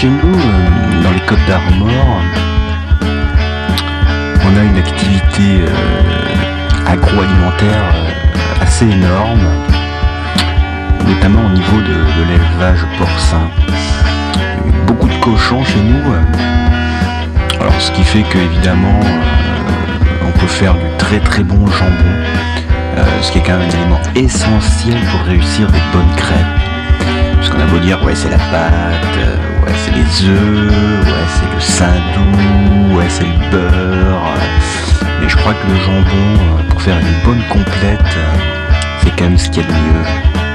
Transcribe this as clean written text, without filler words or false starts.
chez nous, dans les Côtes d'Armor, on a une activité agroalimentaire assez énorme, notamment au niveau de l'élevage porcin. Beaucoup de cochons chez nous, alors ce qui fait que évidemment on peut faire du très très bon jambon, ce qui est quand même un élément essentiel pour réussir des bonnes crêpes. Parce qu'on a beau dire ouais c'est la pâte, ouais c'est les œufs, ouais c'est le saindoux, ouais c'est le beurre, mais je crois que le jambon, pour faire une bonne complète, c'est quand même ce qu'il y a de mieux.